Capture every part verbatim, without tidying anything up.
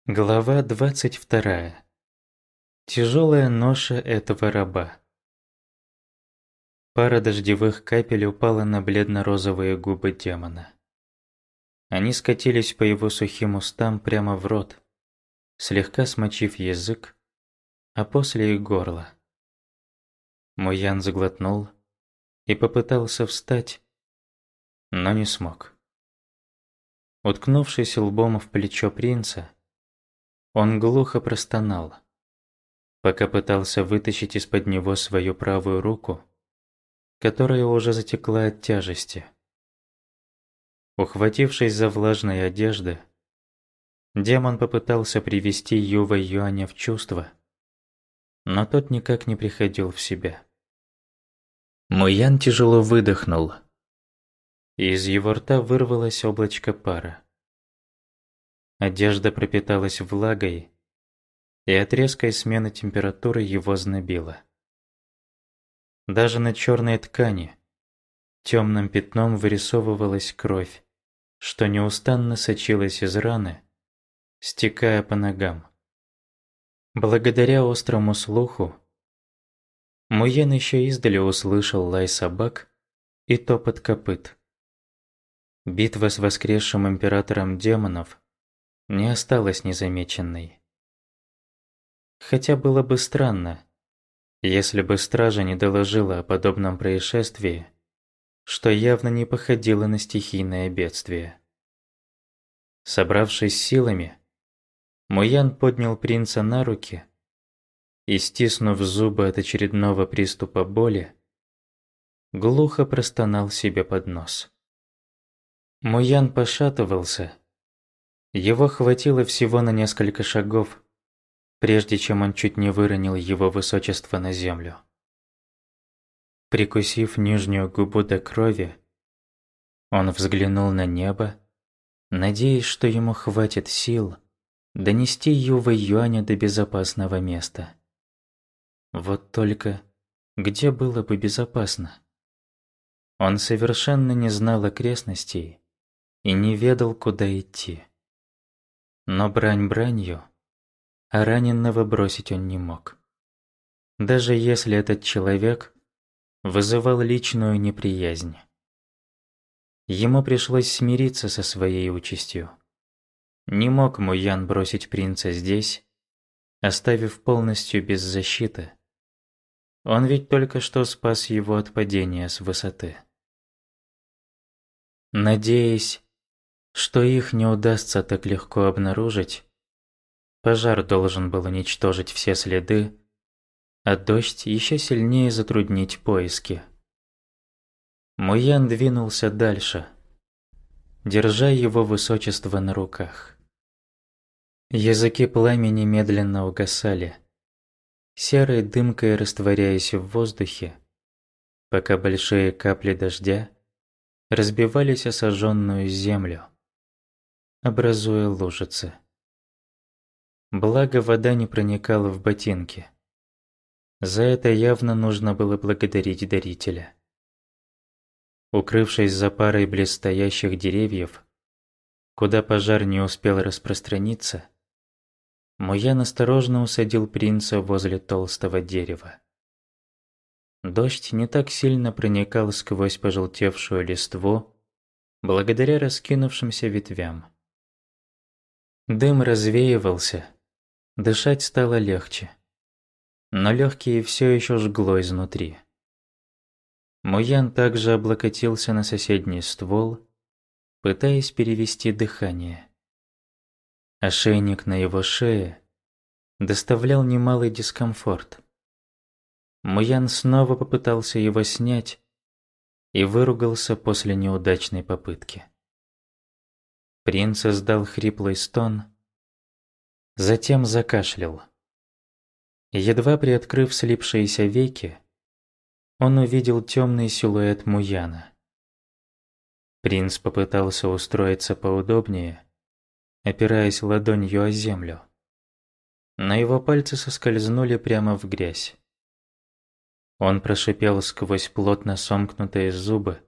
Глава двадцать вторая. Тяжелая ноша этого раба. Пара дождевых капель упала на бледно-розовые губы демона. Они скатились по его сухим устам прямо в рот, слегка смочив язык, а после и горло. Муян заглотнул и попытался встать, но не смог. Уткнувшись лбом в плечо принца, он глухо простонал. Пока пытался вытащить из-под него свою правую руку, которая уже затекла от тяжести. Ухватившись за влажные одежды, демон попытался привести Юва Юаня в чувство, но тот никак не приходил в себя. Муян тяжело выдохнул, и из его рта вырвалось облачко пара. Одежда пропиталась влагой, и от резкой смены температуры его знобило. Даже на черной ткани темным пятном вырисовывалась кровь, что неустанно сочилась из раны, стекая по ногам. Благодаря острому слуху, Муян еще издали услышал лай собак и топот копыт. Битва с воскресшим императором демонов не осталась незамеченной. Хотя было бы странно, если бы стража не доложила о подобном происшествии, что явно не походило на стихийное бедствие. Собравшись силами, Муян поднял принца на руки и, стиснув зубы от очередного приступа боли, глухо простонал себе под нос. Муян пошатывался. Его хватило всего на несколько шагов, прежде чем он чуть не выронил его высочество на землю. Прикусив нижнюю губу до крови, он взглянул на небо, надеясь, что ему хватит сил донести Юва Юаня до безопасного места. Вот только где было бы безопасно? Он совершенно не знал окрестностей и не ведал, куда идти. Но брань бранью, а раненого бросить он не мог. Даже если этот человек вызывал личную неприязнь. Ему пришлось смириться со своей участью. Не мог Муян бросить принца здесь, оставив полностью без защиты. Он ведь только что спас его от падения с высоты. Надеясь, что их не удастся так легко обнаружить, пожар должен был уничтожить все следы, а дождь еще сильнее затруднить поиски. Муян двинулся дальше, держа его высочество на руках. Языки пламени медленно угасали, серой дымкой растворяясь в воздухе, пока большие капли дождя разбивались о сожженную землю, образуя лужицы. Благо вода не проникала в ботинки. За это явно нужно было благодарить дарителя. Укрывшись за парой близстоящих деревьев, куда пожар не успел распространиться, Муян осторожно усадил принца возле толстого дерева. Дождь не так сильно проникал сквозь пожелтевшую листву, благодаря раскинувшимся ветвям. Дым развеивался, дышать стало легче, но легкие все еще жгло изнутри. Муян также облокотился на соседний ствол, пытаясь перевести дыхание. Ошейник на его шее доставлял немалый дискомфорт. Муян снова попытался его снять и выругался после неудачной попытки. Принц издал хриплый стон, затем закашлял. Едва приоткрыв слипшиеся веки, он увидел темный силуэт Муяна. Принц попытался устроиться поудобнее, опираясь ладонью о землю. Но его пальцы соскользнули прямо в грязь. Он прошипел сквозь плотно сомкнутые зубы,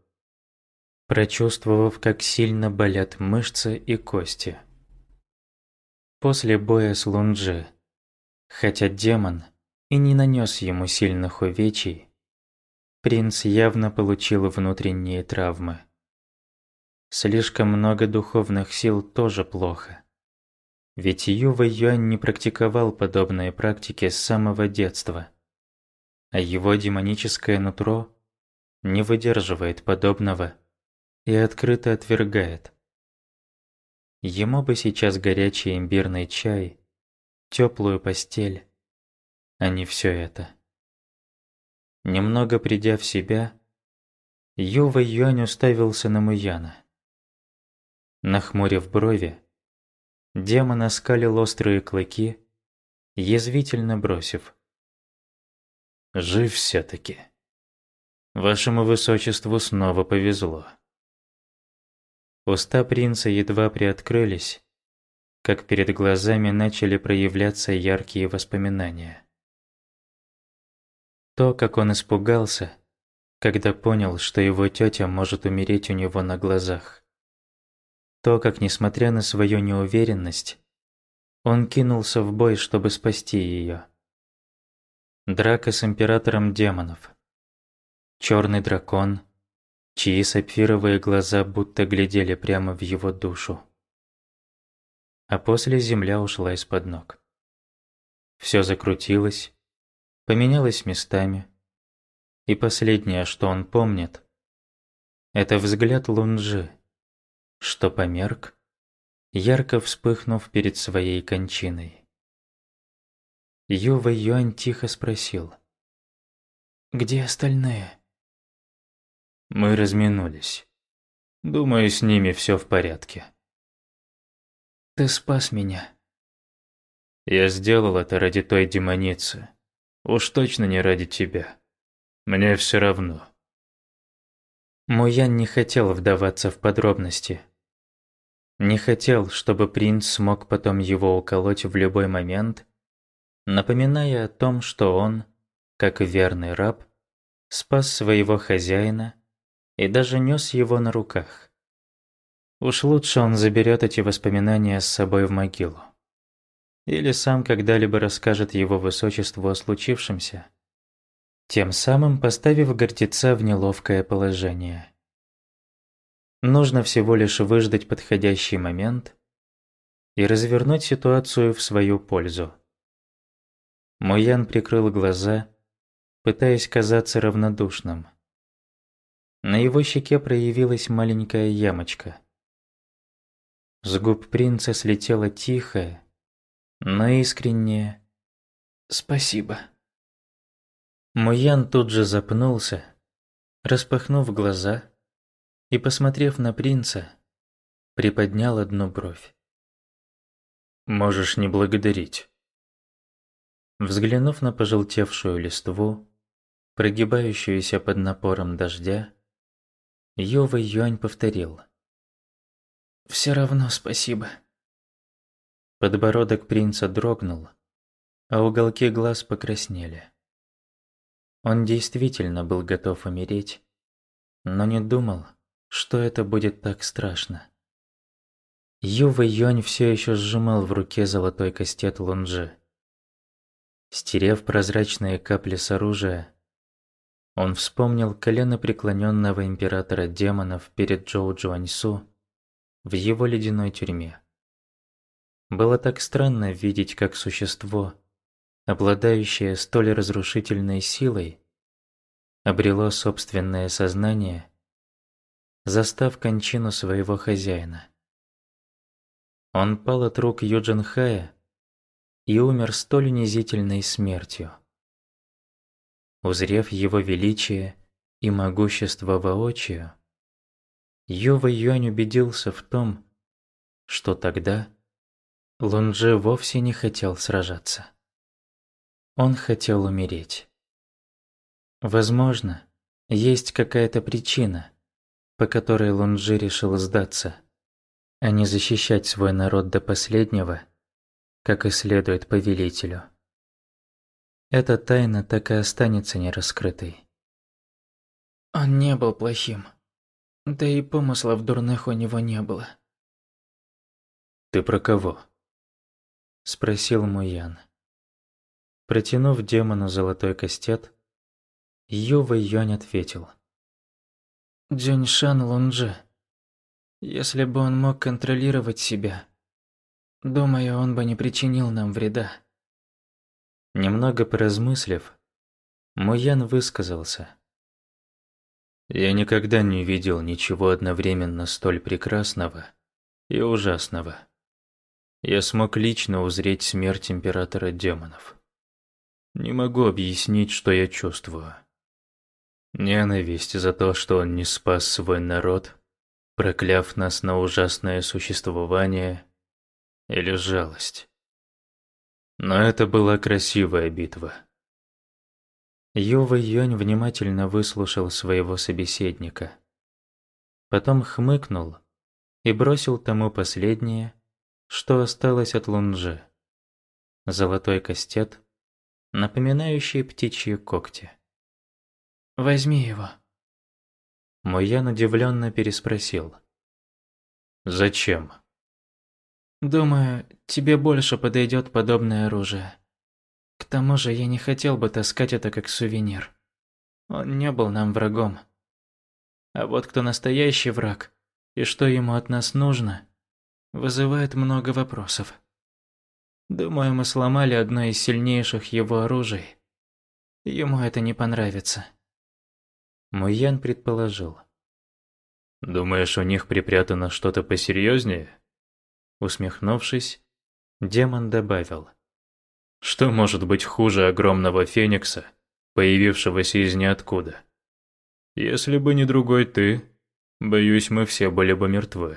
прочувствовав, как сильно болят мышцы и кости. После боя с Лунджи, хотя демон и не нанес ему сильных увечий, принц явно получил внутренние травмы. Слишком много духовных сил тоже плохо. Ведь Ювэй Юань не практиковал подобные практики с самого детства, а его демоническое нутро не выдерживает подобного и открыто отвергает. Ему бы сейчас горячий имбирный чай, теплую постель, а не все это. Немного придя в себя, Ювэй Юань уставился на Муяна. Нахмурив брови, демон оскалил острые клыки, язвительно бросив: «Жив все-таки. Вашему высочеству снова повезло». Уста принца едва приоткрылись, как перед глазами начали проявляться яркие воспоминания. То, как он испугался, когда понял, что его тетя может умереть у него на глазах. То, как, несмотря на свою неуверенность, он кинулся в бой, чтобы спасти ее. Драка с императором демонов. Черный дракон, чьи сапфировые глаза будто глядели прямо в его душу. А после земля ушла из-под ног. Все закрутилось, поменялось местами, и последнее, что он помнит, это взгляд Лунджи, что померк, ярко вспыхнув перед своей кончиной. Ювэй Юань тихо спросил: «Где остальные?» «Мы разминулись. Думаю, с ними все в порядке». «Ты спас меня». «Я сделал это ради той демоницы. Уж точно не ради тебя. Мне все равно». Муян не хотел вдаваться в подробности. Не хотел, чтобы принц смог потом его уколоть в любой момент, напоминая о том, что он, как верный раб, спас своего хозяина и даже нес его на руках. Уж лучше он заберет эти воспоминания с собой в могилу. Или сам когда-либо расскажет его высочеству о случившемся, тем самым поставив гордеца в неловкое положение. Нужно всего лишь выждать подходящий момент и развернуть ситуацию в свою пользу. Муян прикрыл глаза, пытаясь казаться равнодушным. На его щеке проявилась маленькая ямочка. С губ принца слетело тихое, но искреннее «Спасибо». Муян тут же запнулся, распахнув глаза и, посмотрев на принца, приподнял одну бровь. «Можешь не благодарить». Взглянув на пожелтевшую листву, прогибающуюся под напором дождя, Ювэй Юань повторил: «Все равно спасибо». Подбородок принца дрогнул, а уголки глаз покраснели. Он действительно был готов умереть, но не думал, что это будет так страшно. Ювэй Юань все еще сжимал в руке золотой кастет Лунджи. Стерев прозрачные капли с оружия, он вспомнил коленопреклоненного императора демонов перед Джоу Джуаньсу в его ледяной тюрьме. Было так странно видеть, как существо, обладающее столь разрушительной силой, обрело собственное сознание, застав кончину своего хозяина. Он пал от рук Юджин Хая и умер столь унизительной смертью. Узрев его величие и могущество воочию, Ювэй Юань убедился в том, что тогда Лунджи вовсе не хотел сражаться. Он хотел умереть. Возможно, есть какая-то причина, по которой Лунджи решил сдаться, а не защищать свой народ до последнего, как и следует повелителю. Эта тайна так и останется нераскрытой. Он не был плохим, да и помыслов дурных у него не было. Ты про кого? спросил Муян. Протянув демону золотой кастет, Ювэй Юань ответил. «Дзюньшан Лунжи, если бы он мог контролировать себя, думаю, он бы не причинил нам вреда». Немного поразмыслив, Муян высказался. «Я никогда не видел ничего одновременно столь прекрасного и ужасного. Я смог лично узреть смерть императора демонов. Не могу объяснить, что я чувствую. Ненависть за то, что он не спас свой народ, прокляв нас на ужасное существование, или жалость. Но это была красивая битва». Ювэй Юань внимательно выслушал своего собеседника. Потом хмыкнул и бросил тому последнее, что осталось от Лунжи. Золотой кастет, напоминающий птичьи когти. «Возьми его». Муян удивленно переспросил. «Зачем?» «Думаю, тебе больше подойдет подобное оружие. К тому же я не хотел бы таскать это как сувенир. Он не был нам врагом. А вот кто настоящий враг и что ему от нас нужно, вызывает много вопросов. Думаю, мы сломали одно из сильнейших его оружий. Ему это не понравится». Муян предположил. «Думаешь, у них припрятано что-то посерьезнее?» Усмехнувшись, демон добавил. «Что может быть хуже огромного феникса, появившегося из ниоткуда? Если бы не другой ты, боюсь, мы все были бы мертвы».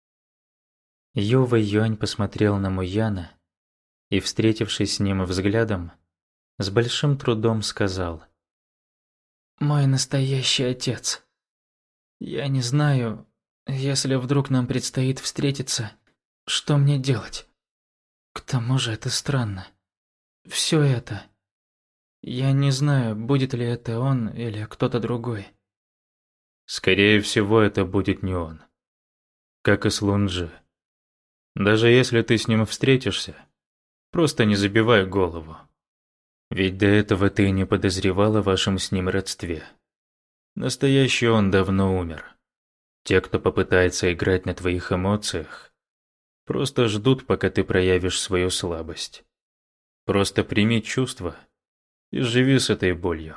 Ювэй Юань посмотрел на Муяна и, встретившись с ним взглядом, с большим трудом сказал. «Мой настоящий отец. Я не знаю, если вдруг нам предстоит встретиться, что мне делать? К тому же это странно. Все это. Я не знаю, будет ли это он или кто-то другой». «Скорее всего, это будет не он. Как и с Лунжи. Даже если ты с ним встретишься, просто не забивай голову. Ведь до этого ты не подозревал о вашем с ним родстве. Настоящий он давно умер. Те, кто попытается играть на твоих эмоциях, просто ждут, пока ты проявишь свою слабость. Просто прими чувства и живи с этой болью».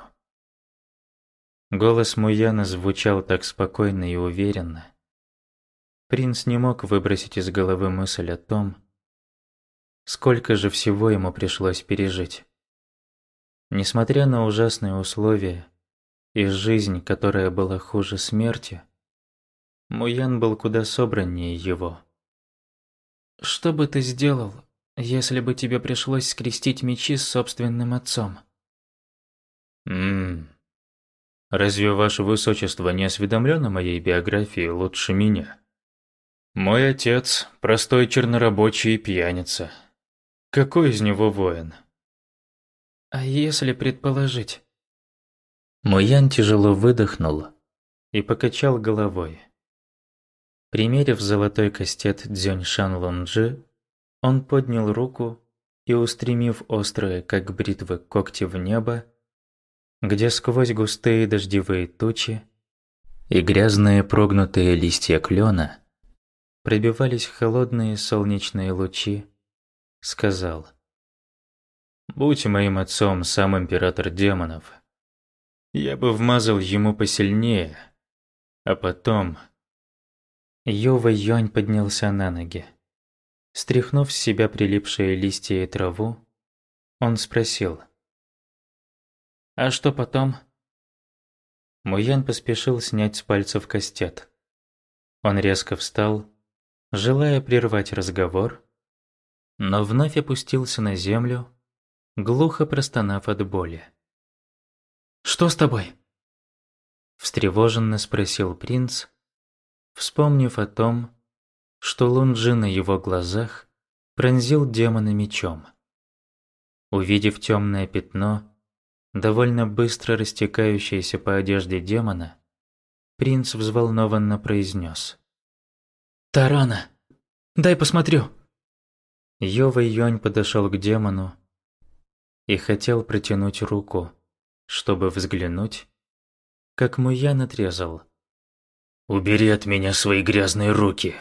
Голос Муяна звучал так спокойно и уверенно. Принц не мог выбросить из головы мысль о том, сколько же всего ему пришлось пережить. Несмотря на ужасные условия и жизнь, которая была хуже смерти, Муян был куда собраннее его. «Что бы ты сделал, если бы тебе пришлось скрестить мечи с собственным отцом?» «Ммм... Разве ваше высочество не осведомлен о моей биографии лучше меня? Мой отец – простой чернорабочий и пьяница. Какой из него воин?» «А если предположить?» Муян тяжело выдохнул и покачал головой. Примерив золотой кастет Дзюньшан Лунжи, он поднял руку и, устремив острые, как бритвы, когти в небо, где сквозь густые дождевые тучи и грязные прогнутые листья клена пробивались холодные солнечные лучи, сказал: «Будь моим отцом сам император демонов, я бы вмазал ему посильнее, а потом...» Ювэй Юань поднялся на ноги. Стряхнув с себя прилипшие листья и траву, он спросил: «А что потом?» Муян поспешил снять с пальцев кастет. Он резко встал, желая прервать разговор, но вновь опустился на землю, глухо простонав от боли. «Что с тобой?» Встревоженно спросил принц, вспомнив о том, что Лунжи на его глазах пронзил демона мечом. Увидев темное пятно, довольно быстро растекающееся по одежде демона, принц взволнованно произнес: «Тарана, дай посмотрю». Йо Вэй Юань подошел к демону и хотел протянуть руку, чтобы взглянуть, как Муян отрезал: «Убери от меня свои грязные руки!»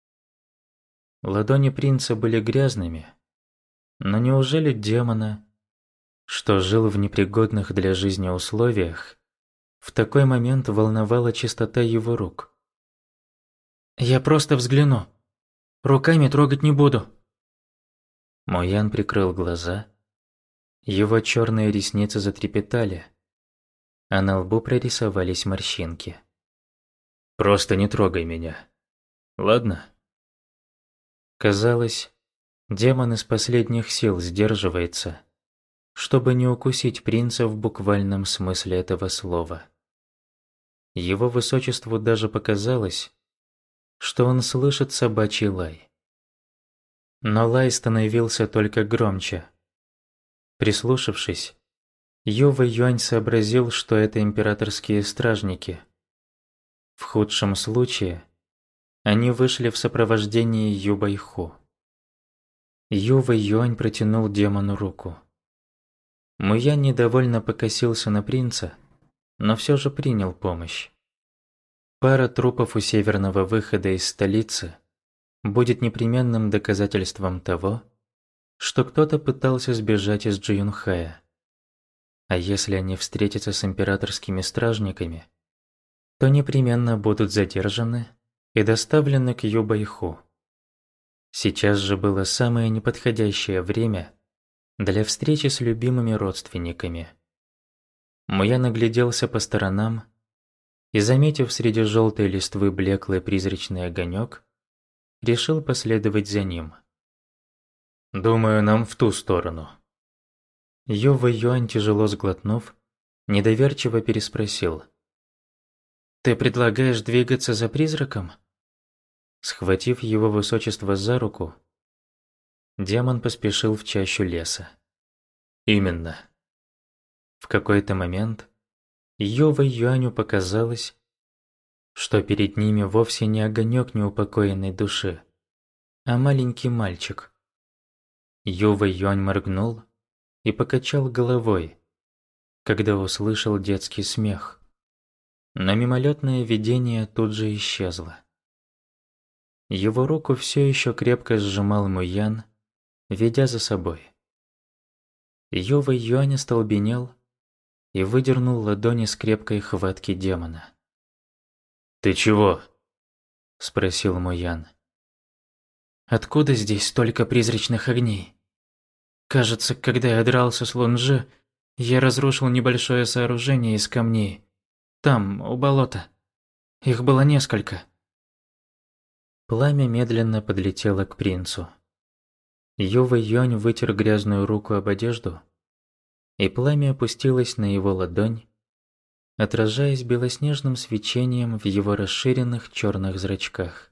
Ладони принца были грязными, но неужели демона, что жил в непригодных для жизни условиях, в такой момент волновала чистота его рук? «Я просто взгляну. Руками трогать не буду». Муян прикрыл глаза. Его черные ресницы затрепетали, а на лбу прорисовались морщинки. «Просто не трогай меня. Ладно?» Казалось, демон из последних сил сдерживается, чтобы не укусить принца в буквальном смысле этого слова. Его высочеству даже показалось, что он слышит собачий лай. Но лай становился только громче. Прислушавшись, Йо Вэй Юань сообразил, что это императорские стражники. В худшем случае они вышли в сопровождении Ю Байху. Йо Вэй Юань протянул демону руку. Муян недовольно покосился на принца, но все же принял помощь. Пара трупов у северного выхода из столицы будет непременным доказательством того, что кто-то пытался сбежать из Джиюнхая. А если они встретятся с императорскими стражниками, то непременно будут задержаны и доставлены к Ю Байху. Сейчас же было самое неподходящее время для встречи с любимыми родственниками. Муян нагляделся по сторонам и, заметив среди желтой листвы блеклый призрачный огонек, решил последовать за ним. «Думаю, нам в ту сторону». Йо Вэй Юань, тяжело сглотнув, недоверчиво переспросил: «Ты предлагаешь двигаться за призраком?» Схватив его высочество за руку, демон поспешил в чащу леса. «Именно». В какой-то момент Йо Вэй Юаню показалось, что перед ними вовсе не огонек неупокоенной души, а маленький мальчик. Йо Вэй Юань моргнул и покачал головой, когда услышал детский смех. Но мимолетное видение тут же исчезло. Его руку все еще крепко сжимал Муян, ведя за собой. Йо Вэй Юань остолбенел и выдернул ладони с крепкой хватки демона. «Ты чего?» – спросил Муян. «Откуда здесь столько призрачных огней? Кажется, когда я дрался с Лунжи, я разрушил небольшое сооружение из камней. Там, у болота. Их было несколько». Пламя медленно подлетело к принцу. Йо Вэй Юань вытер грязную руку об одежду, и пламя опустилось на его ладонь, отражаясь белоснежным свечением в его расширенных черных зрачках.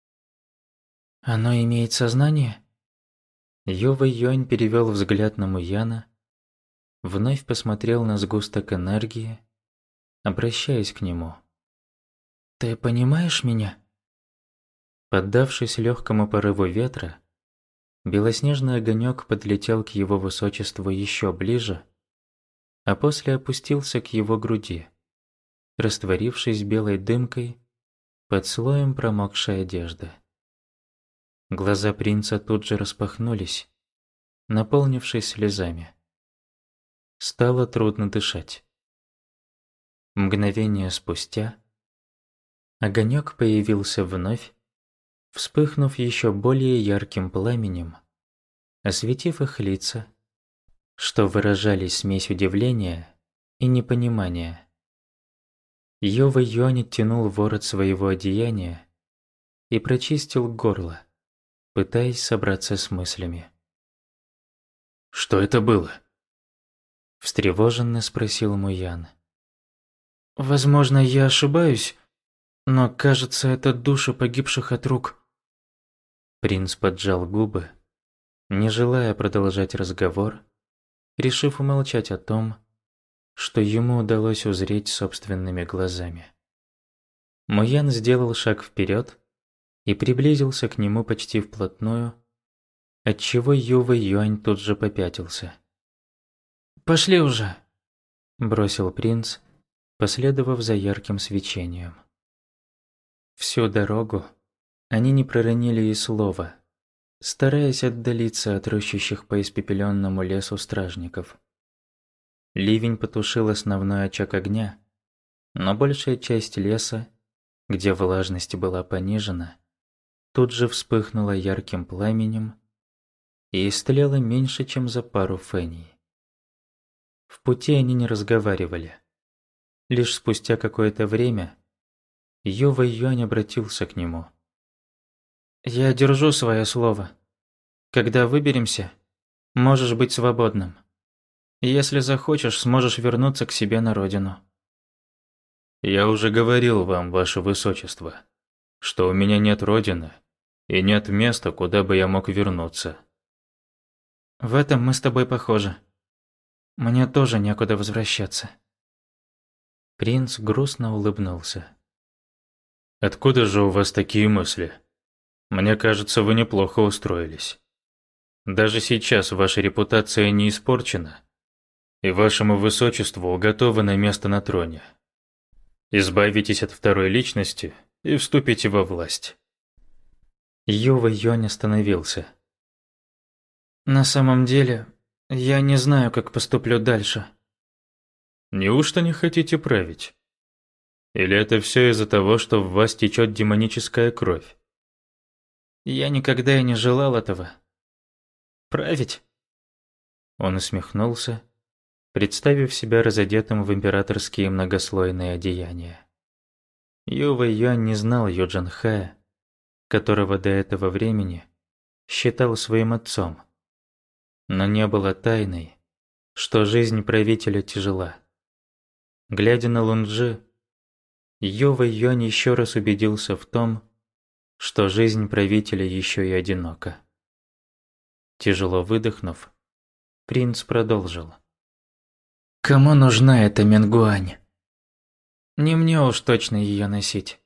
«Оно имеет сознание?» Йо Вэй Юань перевел взгляд на Муяна, вновь посмотрел на сгусток энергии, обращаясь к нему. «Ты понимаешь меня?» Поддавшись легкому порыву ветра, белоснежный огонек подлетел к его высочеству еще ближе, а после опустился к его груди, растворившись белой дымкой под слоем промокшей одежды. Глаза принца тут же распахнулись, наполнившись слезами. Стало трудно дышать. Мгновение спустя огонек появился вновь, вспыхнув еще более ярким пламенем, осветив их лица, что выражали смесь удивления и непонимания. Йо Вэй Юань оттянул ворот своего одеяния и прочистил горло, пытаясь собраться с мыслями. «Что это было?» – встревоженно спросил Муян. «Возможно, я ошибаюсь, но, кажется, это души погибших от рук». Принц поджал губы, не желая продолжать разговор, решив умолчать о том, что ему удалось узреть собственными глазами. Муян сделал шаг вперед и приблизился к нему почти вплотную, отчего Ювэй Юань тут же попятился. «Пошли уже!» – бросил принц, последовав за ярким свечением. Всю дорогу они не проронили и слова, стараясь отдалиться от рыщущих по испепеленному лесу стражников. Ливень потушил основной очаг огня, но большая часть леса, где влажность была понижена, тут же вспыхнула ярким пламенем и истлела меньше, чем за пару феней. В пути они не разговаривали. Лишь спустя какое-то время Ювэй Юань обратился к нему. «Я держу свое слово. Когда выберемся, можешь быть свободным. Если захочешь, сможешь вернуться к себе на родину». «Я уже говорил вам, ваше высочество, что у меня нет родины и нет места, куда бы я мог вернуться». «В этом мы с тобой похожи. Мне тоже некуда возвращаться». Принц грустно улыбнулся. «Откуда же у вас такие мысли? Мне кажется, вы неплохо устроились. Даже сейчас ваша репутация не испорчена, и вашему высочеству уготовано место на троне. Избавитесь от второй личности и вступите во власть». Ювэй Юань остановился. «На самом деле, я не знаю, как поступлю дальше». «Неужто не хотите править? Или это все из-за того, что в вас течет демоническая кровь?» «Я никогда и не желал этого. Править?» Он усмехнулся, представив себя разодетым в императорские многослойные одеяния. Ювэй Юань не знал Ю Джанхая, которого до этого времени считал своим отцом. Но не было тайной, что жизнь правителя тяжела. Глядя на Лунджи, Ювэй Юань еще раз убедился в том, что жизнь правителя еще и одинока. Тяжело выдохнув, принц продолжил. «Кому нужна эта Менгуань? Не мне уж точно ее носить».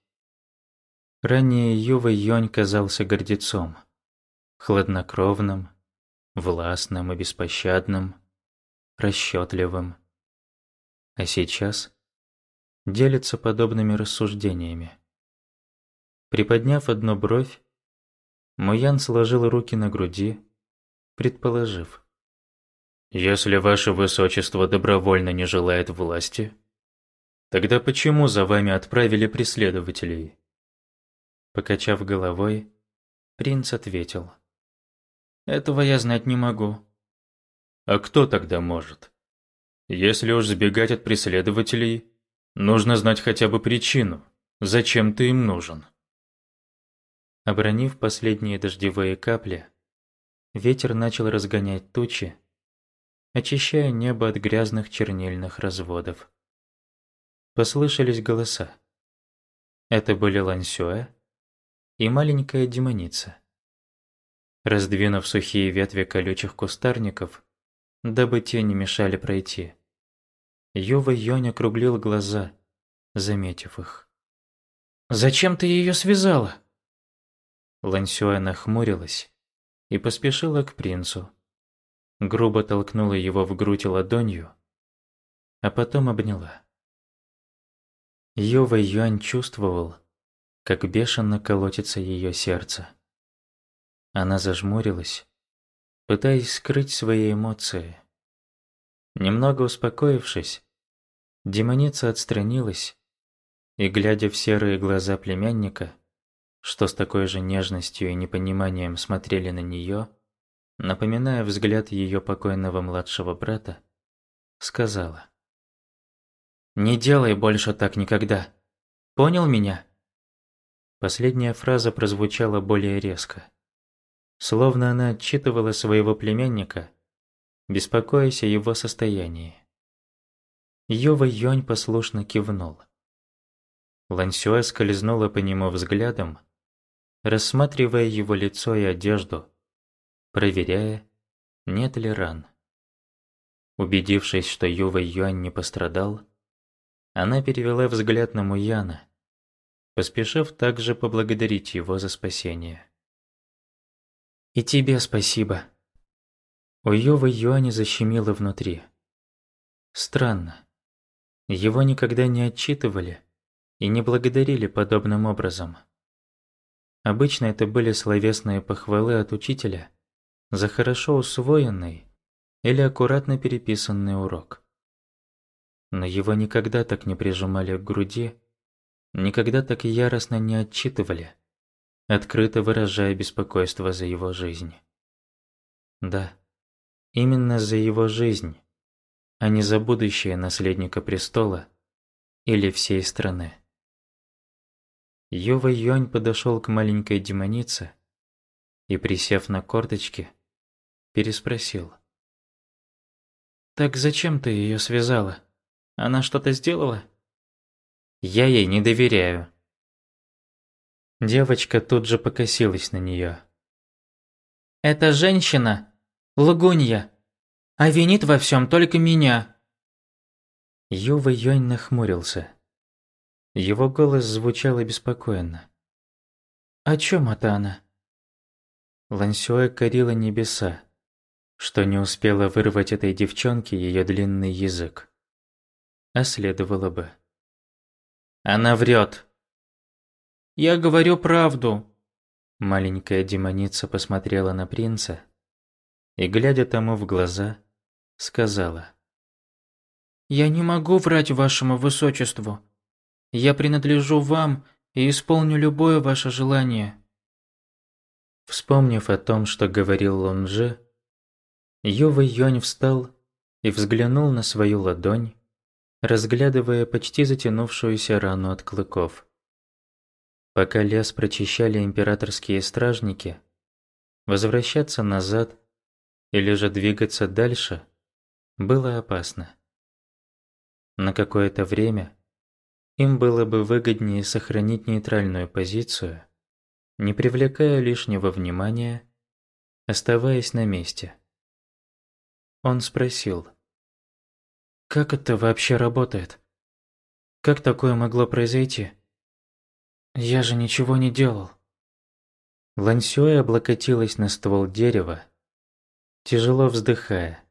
Ранее Ювэй Юань казался гордецом, хладнокровным, властным и беспощадным, расчетливым. А сейчас делится подобными рассуждениями. Приподняв одну бровь, Муян сложил руки на груди, предположив. «Если ваше высочество добровольно не желает власти, тогда почему за вами отправили преследователей?» Покачав головой, принц ответил. «Этого я знать не могу». «А кто тогда может? Если уж сбегать от преследователей, нужно знать хотя бы причину, зачем ты им нужен». Обронив последние дождевые капли, ветер начал разгонять тучи, очищая небо от грязных чернильных разводов. Послышались голоса. Это были Лань Сюэ и маленькая демоница. Раздвинув сухие ветви колючих кустарников, дабы те не мешали пройти, Ювэй Юань округлил глаза, заметив их. «Зачем ты ее связала?» Лань Сюэ нахмурилась и поспешила к принцу, грубо толкнула его в грудь ладонью, а потом обняла. Ювэй Юань чувствовал, как бешено колотится ее сердце. Она зажмурилась, пытаясь скрыть свои эмоции. Немного успокоившись, демоница отстранилась и, глядя в серые глаза племянника, что с такой же нежностью и непониманием смотрели на нее, напоминая взгляд ее покойного младшего брата, сказала: «Не делай больше так никогда. Понял меня?» Последняя фраза прозвучала более резко, словно она отчитывала своего племянника, беспокоясь о его состоянии. Ювэй Юань послушно кивнул. Лань Сюэ скользнула по нему взглядом, рассматривая его лицо и одежду, проверяя, нет ли ран. Убедившись, что Ювэй Юань не пострадал, она перевела взгляд на Муяна, поспешив также поблагодарить его за спасение. И тебе спасибо. У Ювы Юаня защемило внутри. Странно. Его никогда не отчитывали и не благодарили подобным образом. Обычно это были словесные похвалы от учителя за хорошо усвоенный или аккуратно переписанный урок. Но его никогда так не прижимали к груди, никогда так яростно не отчитывали, открыто выражая беспокойство за его жизнь. Да, именно за его жизнь, а не за будущее наследника престола или всей страны. Юва Юань подошел к маленькой демонице и, присев на корточки, переспросил. «Так зачем ты ее связала? Она что-то сделала?» «Я ей не доверяю». Девочка тут же покосилась на нее. «Эта женщина – лгунья, а винит во всем только меня». Юва Юань нахмурился. Его голос звучал обеспокоенно. «О чем это она?» Лансюэ корила небеса, что не успела вырвать этой девчонке ее длинный язык. А следовало бы. «Она врет!» «Я говорю правду!» Маленькая демоница посмотрела на принца и, глядя тому в глаза, сказала. «Я не могу врать вашему высочеству. Я принадлежу вам и исполню любое ваше желание». Вспомнив о том, что говорил Лунжи, Юва Юань встал и взглянул на свою ладонь, разглядывая почти затянувшуюся рану от клыков. Пока лес прочищали императорские стражники, возвращаться назад или же двигаться дальше было опасно. На какое-то время им было бы выгоднее сохранить нейтральную позицию, не привлекая лишнего внимания, оставаясь на месте. Он спросил, «Как это вообще работает? Как такое могло произойти? Я же ничего не делал». Лансюэ облокотилась на ствол дерева, тяжело вздыхая.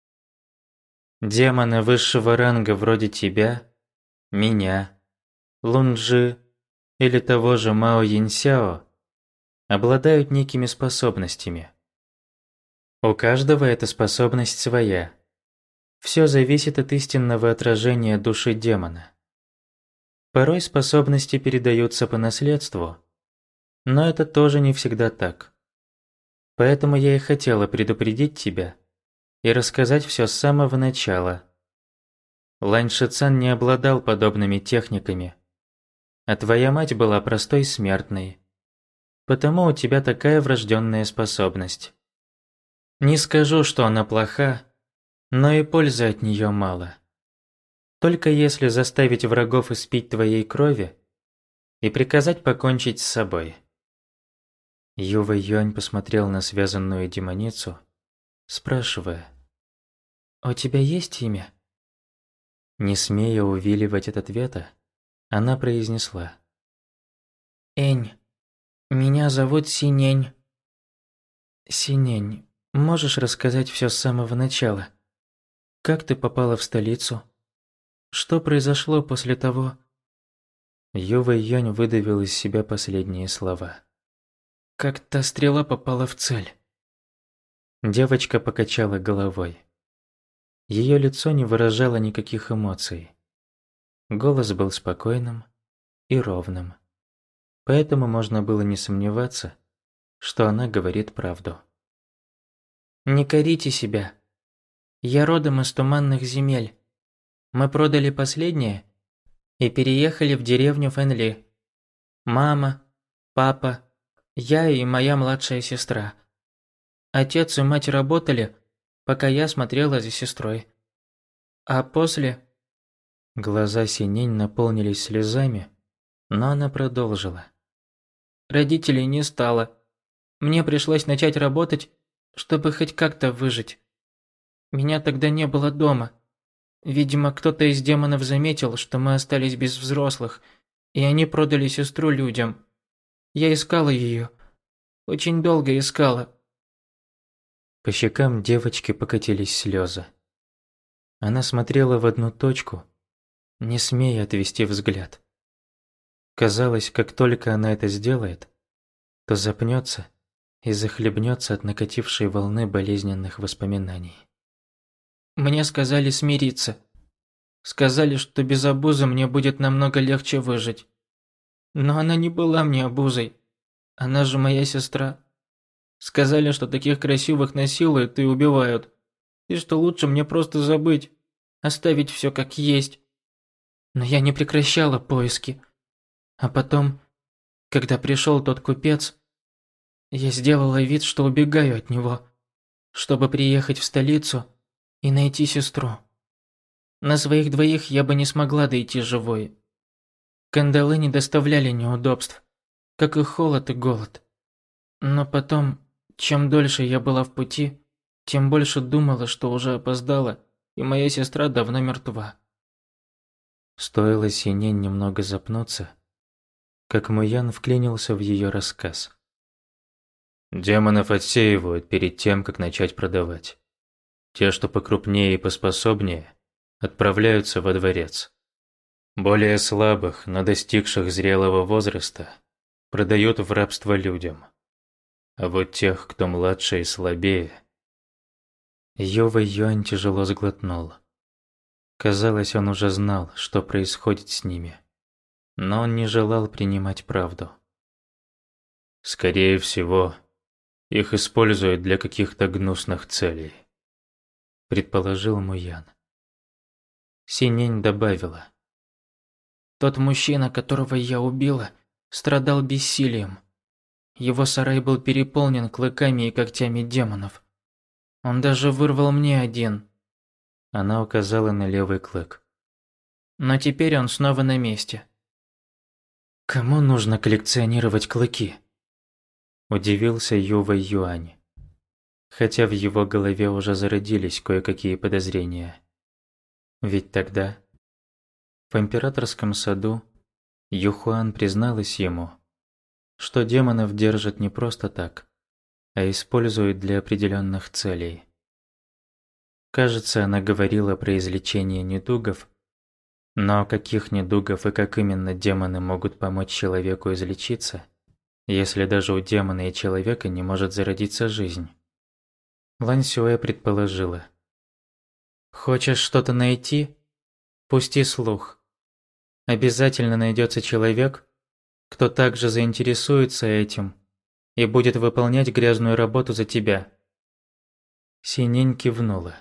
«Демоны высшего ранга вроде тебя, меня, Лунжи или того же Мао Яньсяо обладают некими способностями. У каждого эта способность своя. Все зависит от истинного отражения души демона. Порой способности передаются по наследству, но это тоже не всегда так. Поэтому я и хотела предупредить тебя и рассказать все с самого начала. Лань Шицан не обладал подобными техниками, а твоя мать была простой смертной. Потому у тебя такая врожденная способность. Не скажу, что она плоха, но и пользы от нее мало. Только если заставить врагов испить твоей крови и приказать покончить с собой». Юва Юань посмотрел на связанную демоницу, спрашивая, «У тебя есть имя?» Не смея увиливать от ответа, она произнесла, «Энь, меня зовут Синень». «Синень, можешь рассказать все с самого начала? Как ты попала в столицу? Что произошло после того?» Юва Юань выдавил из себя последние слова. «Как та стрела попала в цель?» Девочка покачала головой. Ее лицо не выражало никаких эмоций. Голос был спокойным и ровным. Поэтому можно было не сомневаться, что она говорит правду. «Не корите себя. Я родом из туманных земель. Мы продали последнее и переехали в деревню Фэнли. Мама, папа, я и моя младшая сестра. Отец и мать работали, пока я смотрела за сестрой. А после...» Глаза Синень наполнились слезами, но она продолжила. «Родителей не стало. Мне пришлось начать работать, чтобы хоть как-то выжить. Меня тогда не было дома. Видимо, кто-то из демонов заметил, что мы остались без взрослых, и они продали сестру людям. Я искала ее. Очень долго искала, По щекам девочки покатились слезы. Она смотрела в одну точку, не смея отвести взгляд. Казалось, как только она это сделает, то запнется и захлебнется от накатившей волны болезненных воспоминаний. Мне сказали смириться. Сказали, что без обузы мне будет намного легче выжить. Но она не была мне обузой. Она же моя сестра. Сказали, что таких красивых насилуют и убивают. И что лучше мне просто забыть, оставить все как есть. Но я не прекращала поиски. А потом, когда пришел тот купец, я сделала вид, что убегаю от него, чтобы приехать в столицу и найти сестру. На своих двоих я бы не смогла дойти живой. Кандалы не доставляли неудобств, как и холод и голод. Но потом, чем дольше я была в пути, тем больше думала, что уже опоздала, и моя сестра давно мертва. Стоило Синень немного запнуться, как Муян вклинился в ее рассказ. Демонов отсеивают перед тем, как начать продавать. Те, что покрупнее и поспособнее, отправляются во дворец. Более слабых, но достигших зрелого возраста, продают в рабство людям. А вот тех, кто младше и слабее... Ювэй Юань тяжело сглотнул. Казалось, он уже знал, что происходит с ними. Но он не желал принимать правду. Скорее всего, их используют для каких-то гнусных целей, предположил Муян. Синень добавила. Тот мужчина, которого я убила, страдал бессилием. Его сарай был переполнен клыками и когтями демонов. Он даже вырвал мне один. Она указала на левый клык. Но теперь он снова на месте. Кому нужно коллекционировать клыки? Удивился Ювэй Юань. Хотя в его голове уже зародились кое-какие подозрения. Ведь тогда, в императорском саду, Юхуан призналась ему, что демонов держат не просто так, а используют для определенных целей. Кажется, она говорила про излечение недугов, но каких недугов и как именно демоны могут помочь человеку излечиться, если даже у демона и человека не может зародиться жизнь? Лань Сюэ предположила. «Хочешь что-то найти? Пусти слух. Обязательно найдется человек, кто также заинтересуется этим и будет выполнять грязную работу за тебя». Синень кивнула.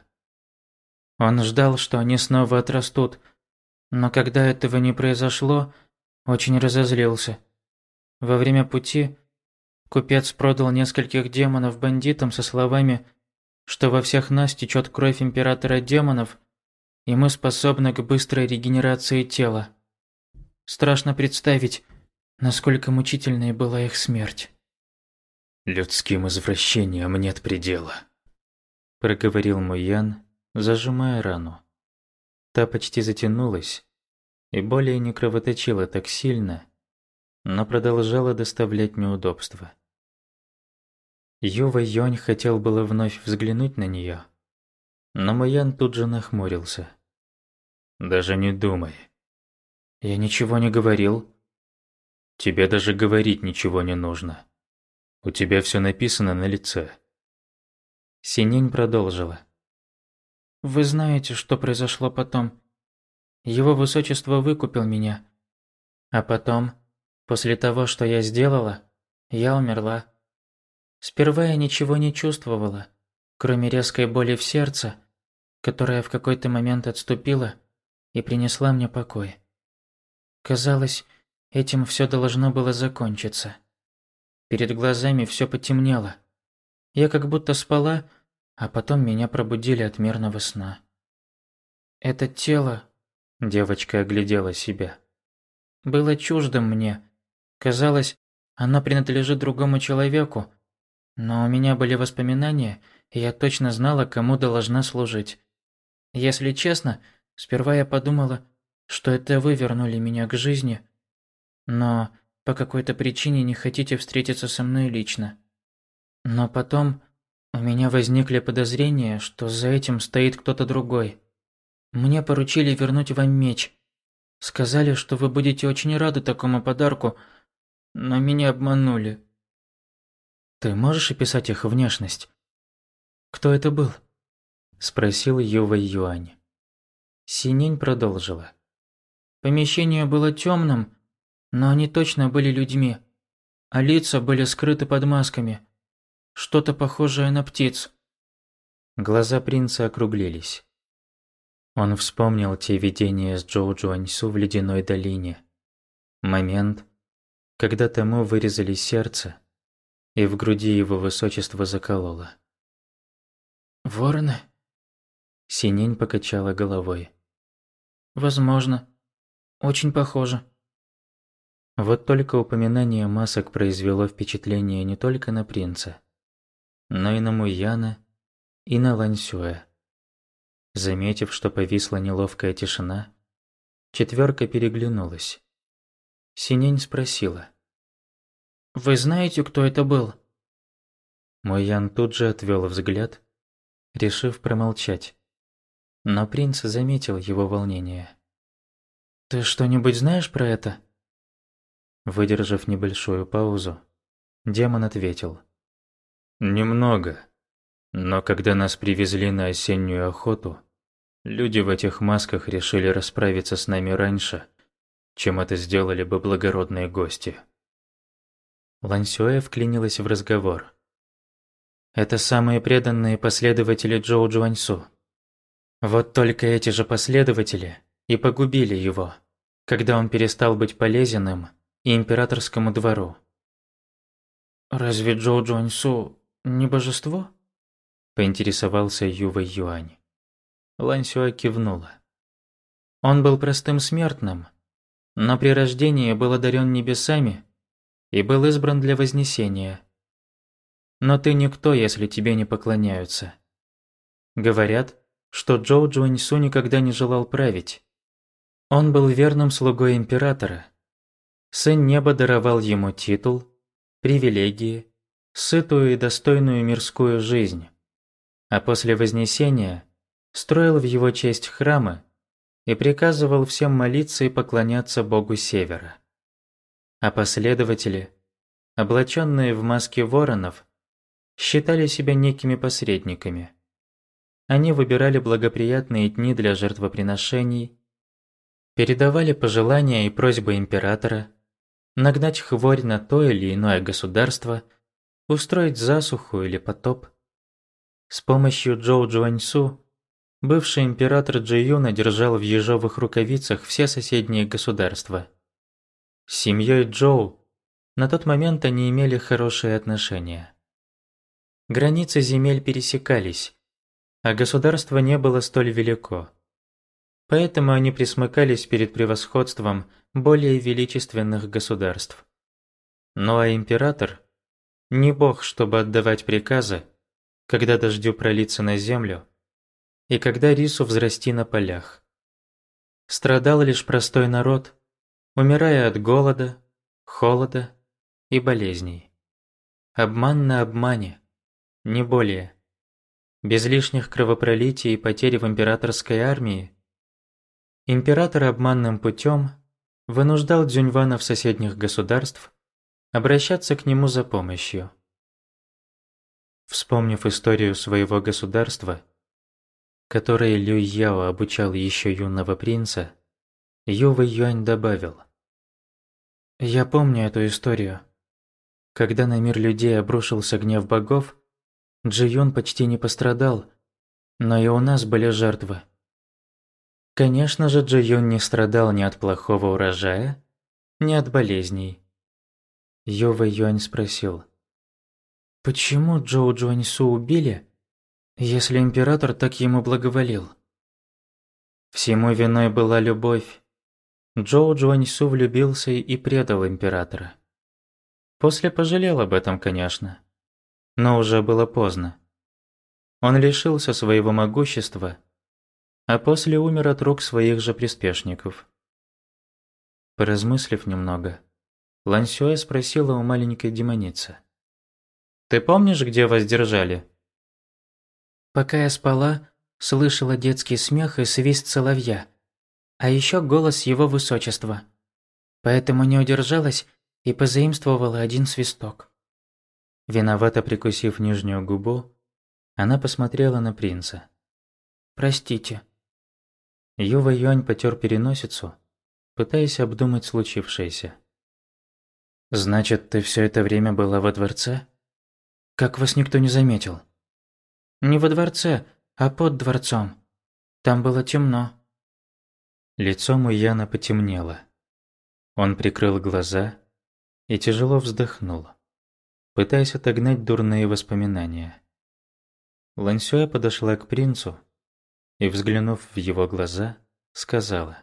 Он ждал, что они снова отрастут, но когда этого не произошло, очень разозлился. Во время пути купец продал нескольких демонов бандитам со словами, что во всех нас течет кровь императора демонов, и мы способны к быстрой регенерации тела. Страшно представить, насколько мучительной была их смерть. «Людским извращениям нет предела», – проговорил Муян, зажимая рану. Та почти затянулась и более не кровоточила так сильно, но продолжала доставлять неудобства. Ювэй Юань хотел было вновь взглянуть на нее, но Муян тут же нахмурился. «Даже не думай». «Я ничего не говорил». «Тебе даже говорить ничего не нужно. У тебя все написано на лице». Синень продолжила. «Вы знаете, что произошло потом. Его высочество выкупил меня. А потом, после того, что я сделала, я умерла. Сперва я ничего не чувствовала, кроме резкой боли в сердце, которая в какой-то момент отступила и принесла мне покой. Казалось, этим все должно было закончиться. Перед глазами все потемнело. Я как будто спала, а потом меня пробудили от мирного сна. Это тело, девочка оглядела себя, было чуждым мне. Казалось, оно принадлежит другому человеку, но у меня были воспоминания, и я точно знала, кому должна служить. Если честно, сперва я подумала, что это вы вернули меня к жизни, но по какой-то причине не хотите встретиться со мной лично. Но потом У меня возникли подозрения, что за этим стоит кто-то другой. Мне поручили вернуть вам меч. Сказали, что вы будете очень рады такому подарку, но меня обманули. Ты можешь описать их внешность? Кто это был? Спросил Ювэй Юань. Синень продолжила. Помещение было темным, но они точно были людьми, а лица были скрыты под масками. Что-то похожее на птиц. Глаза принца округлились. Он вспомнил те видения с Джоу Джуаньсу в ледяной долине. Момент, когда тому вырезали сердце, и в груди его высочество закололо. «Вороны?» Синень покачала головой. «Возможно. Очень похоже». Вот только упоминание масок произвело впечатление не только на принца, но и на Муяна, и на Ланьсюэ. Заметив, что повисла неловкая тишина, четверка переглянулась. Синень спросила. «Вы знаете, кто это был?» Муян тут же отвел взгляд, решив промолчать. Но принц заметил его волнение. «Ты что-нибудь знаешь про это?» Выдержав небольшую паузу, демон ответил. «Немного. Но когда нас привезли на осеннюю охоту, люди в этих масках решили расправиться с нами раньше, чем это сделали бы благородные гости». Ланьсюэ вклинилась в разговор. «Это самые преданные последователи Джоу Джуаньсу. Вот только эти же последователи и погубили его, когда он перестал быть полезен им и императорскому двору». «Разве Джоу Джуаньсу не божество?» Поинтересовался Ювэй Юань. Ланьсюэ кивнула. Он был простым смертным, но при рождении был одарен небесами и был избран для вознесения. Но ты никто, если тебе не поклоняются. Говорят, что Джоу Джуаньсу никогда не желал править. Он был верным слугой императора. Сын неба даровал ему титул, привилегии, сытую и достойную мирскую жизнь. А после Вознесения строил в его честь храмы и приказывал всем молиться и поклоняться Богу Севера. А последователи, облаченные в маски воронов, считали себя некими посредниками. Они выбирали благоприятные дни для жертвоприношений, передавали пожелания и просьбы императора, нагнать хворь на то или иное государство, устроить засуху или потоп. С помощью Джоу Джуаньсу бывший император Джиюна держал в ежовых рукавицах все соседние государства. С семьей Джоу на тот момент они имели хорошие отношения. Границы земель пересекались, а государство не было столь велико. Поэтому они присмыкались перед превосходством более величественных государств. Ну а император – не бог, чтобы отдавать приказы, когда дождю пролиться на землю и когда рису взрасти на полях. Страдал лишь простой народ, умирая от голода, холода и болезней. Обман на обмане, не более. Без лишних кровопролитий и потерь в императорской армии император обманным путем вынуждал дзюньванов соседних государств обращаться к нему за помощью. Вспомнив историю своего государства, которой Лю Яо обучал еще юного принца, Ювэй Юань добавил. «Я помню эту историю. Когда на мир людей обрушился гнев богов, Джи Юн почти не пострадал, но и у нас были жертвы. Конечно же, Джи Юн не страдал ни от плохого урожая, ни от болезней». Ювэй Юань спросил. «Почему Джоу Джуаньсу убили, если император так ему благоволил?» Всему виной была любовь. Джоу Джуаньсу влюбился и предал императора. После пожалел об этом, конечно, но уже было поздно. Он лишился своего могущества, а после умер от рук своих же приспешников. Поразмыслив немного, Ланьсюэ спросила у маленькой демоницы. «Ты помнишь, где вас держали? Пока я спала, слышала детский смех и свист соловья, а еще голос его высочества. Поэтому не удержалась и позаимствовала один свисток. Виновато прикусив нижнюю губу, она посмотрела на принца. «Простите». Юва Юань потер переносицу, пытаясь обдумать случившееся. «Значит, ты все это время была во дворце? Как вас никто не заметил?» «Не во дворце, а под дворцом. Там было темно». Лицо Муяна потемнело. Он прикрыл глаза и тяжело вздохнул, пытаясь отогнать дурные воспоминания. Лансюэ подошла к принцу и, взглянув в его глаза, сказала: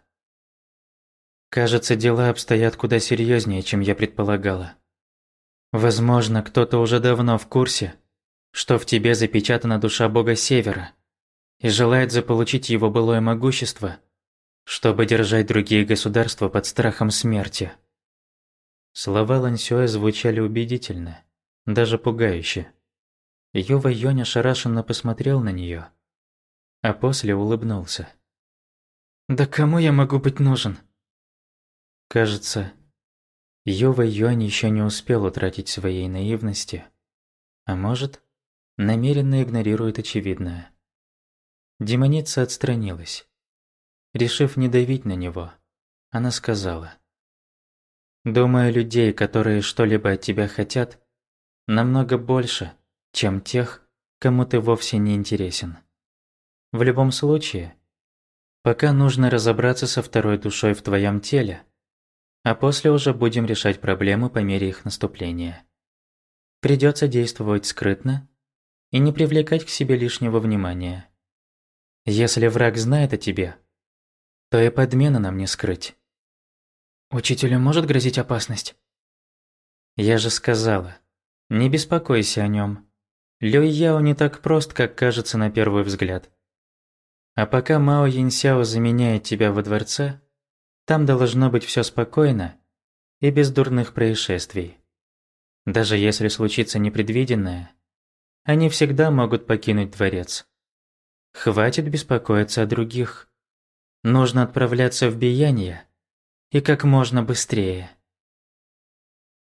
«Кажется, дела обстоят куда серьезнее, чем я предполагала. Возможно, кто-то уже давно в курсе, что в тебе запечатана душа бога Севера и желает заполучить его былое могущество, чтобы держать другие государства под страхом смерти». Слова Лансюэ звучали убедительно, даже пугающе. Юва Юань ошарашенно посмотрел на нее, а после улыбнулся. «Да кому я могу быть нужен?» Кажется, Юва Юань еще не успел утратить своей наивности, а может, намеренно игнорирует очевидное. Демоница отстранилась. Решив не давить на него, она сказала: «Думаю, людей, которые что-либо от тебя хотят, намного больше, чем тех, кому ты вовсе не интересен. В любом случае, пока нужно разобраться со второй душой в твоем теле, а после уже будем решать проблемы по мере их наступления. Придется действовать скрытно и не привлекать к себе лишнего внимания. Если враг знает о тебе, то и подмену нам не скрыть». «Учителю может грозить опасность?» «Я же сказала, не беспокойся о нем. Люй Яо не так прост, как кажется на первый взгляд. А пока Мао Яньсяо заменяет тебя во дворце, там должно быть все спокойно и без дурных происшествий. Даже если случится непредвиденное, они всегда могут покинуть дворец. Хватит беспокоиться о других. Нужно отправляться в Биянье и как можно быстрее».